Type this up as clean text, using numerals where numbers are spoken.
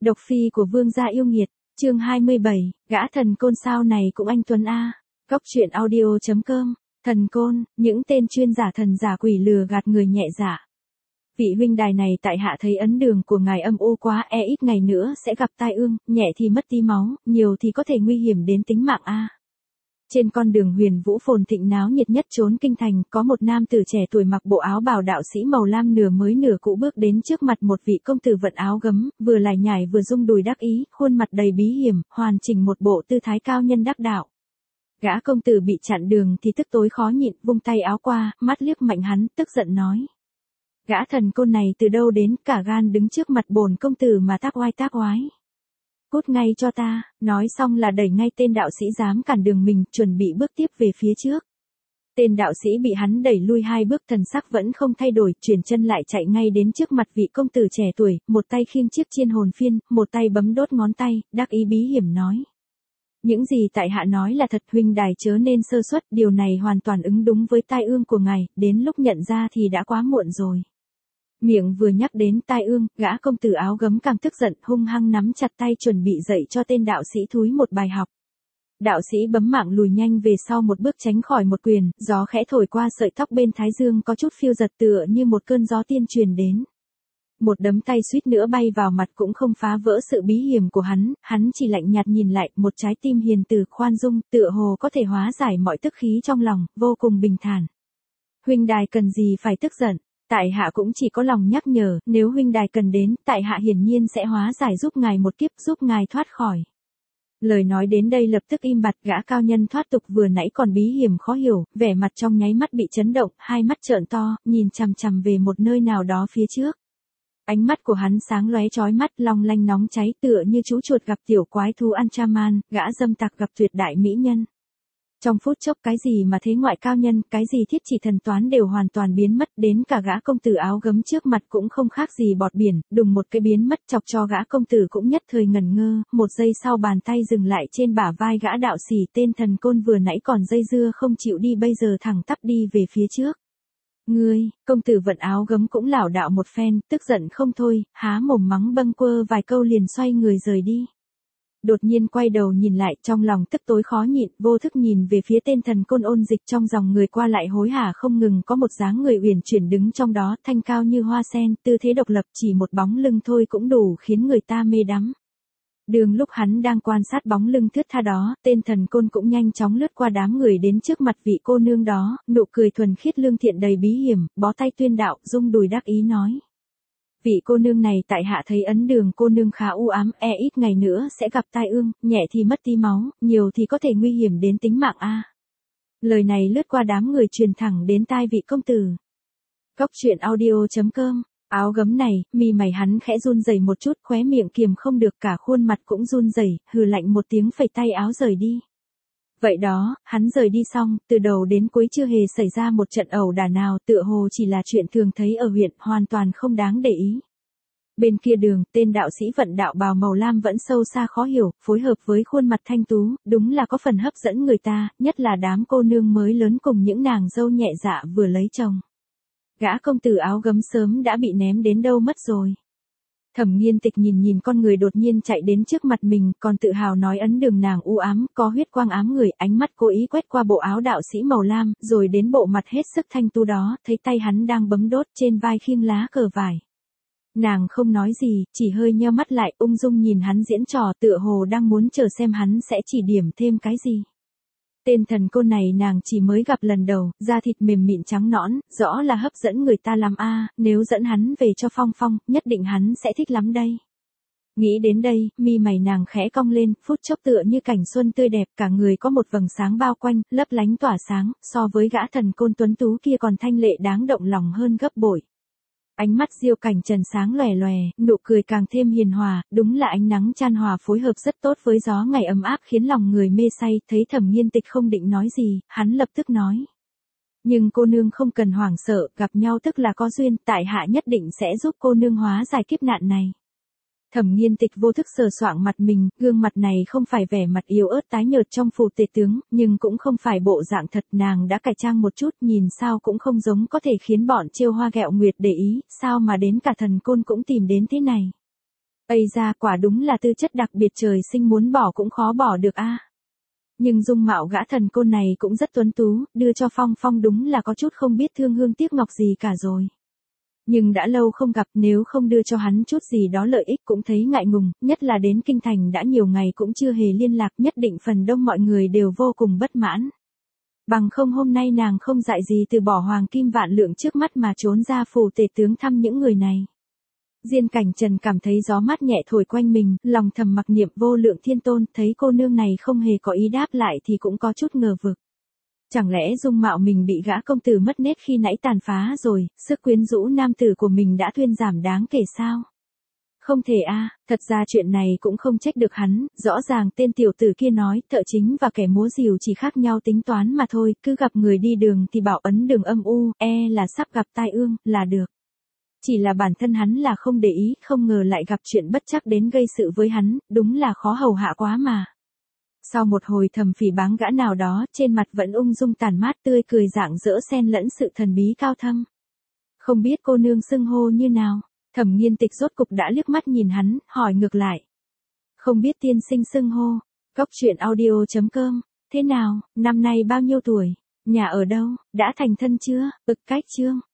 Độc phi của vương gia yêu nghiệt, chương 27, gã thần côn sao này cũng anh Tuấn A. Góc truyện audio.com, thần côn, những tên chuyên giả thần giả quỷ lừa gạt người nhẹ dạ. Vị huynh đài này tại hạ thấy ấn đường của ngài âm u quá, ít ngày nữa sẽ gặp tai ương, nhẹ thì mất tí máu, nhiều thì có thể nguy hiểm đến tính mạng A. Trên con đường Huyền Vũ phồn thịnh náo nhiệt nhất trốn kinh thành, có một nam tử trẻ tuổi mặc bộ áo bào đạo sĩ màu lam nửa mới nửa cũ bước đến trước mặt một vị công tử vận áo gấm, vừa lải nhải vừa rung đùi đắc ý, khuôn mặt đầy bí hiểm, hoàn chỉnh một bộ tư thái cao nhân đắc đạo. Gã công tử bị chặn đường thì tức tối khó nhịn, vung tay áo qua, mắt liếc mạnh hắn, tức giận nói: Gã thần côn này từ đâu đến, cả gan đứng trước mặt bổn công tử mà tác oai. Cút ngay cho ta, nói xong là đẩy ngay tên đạo sĩ dám cản đường mình, chuẩn bị bước tiếp về phía trước. Tên đạo sĩ bị hắn đẩy lui 2 bước, thần sắc vẫn không thay đổi, chuyển chân lại chạy ngay đến trước mặt vị công tử trẻ tuổi, một tay khiêng chiếc chiên hồn phiên, một tay bấm đốt ngón tay, đắc ý bí hiểm nói: Những gì tại hạ nói là thật, huynh đài chớ nên sơ suất, điều này hoàn toàn ứng đúng với tai ương của ngài, đến lúc nhận ra thì đã quá muộn rồi. Miệng vừa nhắc đến tai ương, gã công tử áo gấm càng tức giận, hung hăng nắm chặt tay chuẩn bị dạy cho tên đạo sĩ thúi một bài học. Đạo sĩ bấm mạng lùi nhanh về sau một bước tránh khỏi một quyền, gió khẽ thổi qua sợi tóc bên thái dương có chút phiêu giật tựa như một cơn gió tiên truyền đến. Một đấm tay suýt nữa bay vào mặt cũng không phá vỡ sự bí hiểm của hắn chỉ lạnh nhạt nhìn lại, một trái tim hiền từ khoan dung, tựa hồ có thể hóa giải mọi tức khí trong lòng, vô cùng bình thản. Huynh đài cần gì phải tức giận? Tại hạ cũng chỉ có lòng nhắc nhở, nếu huynh đài cần đến, tại hạ hiển nhiên sẽ hóa giải giúp ngài một kiếp, giúp ngài thoát khỏi. Lời nói đến đây lập tức im bặt, gã cao nhân thoát tục vừa nãy còn bí hiểm khó hiểu, vẻ mặt trong nháy mắt bị chấn động, hai mắt trợn to, nhìn chằm chằm về một nơi nào đó phía trước. Ánh mắt của hắn sáng lóe chói mắt, long lanh nóng cháy, tựa như chú chuột gặp tiểu quái thú Anchaman, gã dâm tặc gặp tuyệt đại mỹ nhân. Trong phút chốc cái gì mà thế ngoại cao nhân, cái gì thiết chỉ thần toán đều hoàn toàn biến mất, đến cả gã công tử áo gấm trước mặt cũng không khác gì bọt biển, đùng một cái biến mất, chọc cho gã công tử cũng nhất thời ngẩn ngơ, một giây sau bàn tay dừng lại trên bả vai gã đạo sĩ, tên thần côn vừa nãy còn dây dưa không chịu đi bây giờ thẳng tắp đi về phía trước. Ngươi, công tử vận áo gấm cũng lảo đảo một phen, tức giận không thôi, há mồm mắng bâng quơ vài câu liền xoay người rời đi. Đột nhiên quay đầu nhìn lại, trong lòng tức tối khó nhịn, vô thức nhìn về phía tên thần côn ôn dịch, trong dòng người qua lại hối hả không ngừng, có một dáng người uyển chuyển đứng trong đó, thanh cao như hoa sen, tư thế độc lập, chỉ một bóng lưng thôi cũng đủ khiến người ta mê đắm. Đường lúc hắn đang quan sát bóng lưng thướt tha đó, tên thần côn cũng nhanh chóng lướt qua đám người đến trước mặt vị cô nương đó, nụ cười thuần khiết lương thiện đầy bí hiểm, bó tay tuyên đạo, rung đùi đắc ý nói: Vị cô nương này tại hạ thấy ấn đường cô nương khá u ám, ít ngày nữa sẽ gặp tai ương, nhẹ thì mất tí máu, nhiều thì có thể nguy hiểm đến tính mạng A. Lời này lướt qua đám người truyền thẳng đến tai vị công tử. Góc truyện audio.com. Áo gấm này, mi mày hắn khẽ run rẩy một chút, khóe miệng kiềm không được, cả khuôn mặt cũng run rẩy, hừ lạnh một tiếng phẩy tay áo rời đi. Vậy đó, hắn rời đi xong, từ đầu đến cuối chưa hề xảy ra một trận ẩu đả nào, tựa hồ chỉ là chuyện thường thấy ở huyện, hoàn toàn không đáng để ý. Bên kia đường, tên đạo sĩ vận đạo bào màu lam vẫn sâu xa khó hiểu, phối hợp với khuôn mặt thanh tú, đúng là có phần hấp dẫn người ta, nhất là đám cô nương mới lớn cùng những nàng dâu nhẹ dạ vừa lấy chồng. Gã công tử áo gấm sớm đã bị ném đến đâu mất rồi. Thẩm Nghiên Tịch nhìn con người đột nhiên chạy đến trước mặt mình, còn tự hào nói ấn đường nàng u ám, có huyết quang ám người, ánh mắt cố ý quét qua bộ áo đạo sĩ màu lam, rồi đến bộ mặt hết sức thanh tú đó, thấy tay hắn đang bấm đốt, trên vai khiêng lá cờ vải. Nàng không nói gì, chỉ hơi nheo mắt lại, ung dung nhìn hắn diễn trò, tựa hồ đang muốn chờ xem hắn sẽ chỉ điểm thêm cái gì. Tên thần côn này nàng chỉ mới gặp lần đầu, da thịt mềm mịn trắng nõn, rõ là hấp dẫn người ta lắm a, nếu dẫn hắn về cho Phong Phong, nhất định hắn sẽ thích lắm đây. Nghĩ đến đây, mi mày nàng khẽ cong lên, phút chốc tựa như cảnh xuân tươi đẹp, cả người có một vầng sáng bao quanh, lấp lánh tỏa sáng, so với gã thần côn tuấn tú kia còn thanh lệ đáng động lòng hơn gấp bội. Ánh mắt Diêu Cảnh Trần sáng lòe lòe, nụ cười càng thêm hiền hòa, đúng là ánh nắng chan hòa phối hợp rất tốt với gió ngày ấm áp khiến lòng người mê say, thấy Thẩm Nghiên Tịch không định nói gì, hắn lập tức nói: Nhưng cô nương không cần hoảng sợ, gặp nhau tức là có duyên, tại hạ nhất định sẽ giúp cô nương hóa giải kiếp nạn này. Thẩm Nghiên Tịch vô thức sờ soạng mặt mình, gương mặt này không phải vẻ mặt yếu ớt tái nhợt trong phù tể tướng, nhưng cũng không phải bộ dạng thật, nàng đã cải trang một chút, nhìn sao cũng không giống có thể khiến bọn Chiêu Hoa Ghẹo Nguyệt để ý, sao mà đến cả thần côn cũng tìm đến thế này. Ây ra quả đúng là tư chất đặc biệt trời sinh muốn bỏ cũng khó bỏ được a. Nhưng dung mạo gã thần côn này cũng rất tuấn tú, đưa cho Phong Phong đúng là có chút không biết thương hương tiếc ngọc gì cả rồi. Nhưng đã lâu không gặp, nếu không đưa cho hắn chút gì đó lợi ích cũng thấy ngại ngùng, nhất là đến kinh thành đã nhiều ngày cũng chưa hề liên lạc, nhất định phần đông mọi người đều vô cùng bất mãn. Bằng không hôm nay nàng không dại gì từ bỏ hoàng kim vạn lượng trước mắt mà trốn ra phủ tể tướng thăm những người này. Diên Cảnh Trần cảm thấy gió mát nhẹ thổi quanh mình, lòng thầm mặc niệm vô lượng thiên tôn, thấy cô nương này không hề có ý đáp lại thì cũng có chút ngờ vực. Chẳng lẽ dung mạo mình bị gã công tử mất nết khi nãy tàn phá rồi, sức quyến rũ nam tử của mình đã thuyên giảm đáng kể sao? Không thể a, thật ra chuyện này cũng không trách được hắn, rõ ràng tên tiểu tử kia nói, thợ chính và kẻ múa rìu chỉ khác nhau tính toán mà thôi, cứ gặp người đi đường thì bảo ấn đường âm u, là sắp gặp tai ương, là được. Chỉ là bản thân hắn là không để ý, không ngờ lại gặp chuyện bất trắc đến gây sự với hắn, đúng là khó hầu hạ quá mà. Sau một hồi thầm phỉ báng gã nào đó, trên mặt vẫn ung dung tàn mát tươi cười rạng rỡ xen lẫn sự thần bí cao thâm. Không biết cô nương xưng hô như nào? Thẩm Nghiên Tịch rốt cục đã liếc mắt nhìn hắn, hỏi ngược lại. Không biết tiên sinh xưng hô. Cốc truyện audio.com. Thế nào, năm nay bao nhiêu tuổi? Nhà ở đâu? Đã thành thân chưa? Cách chương.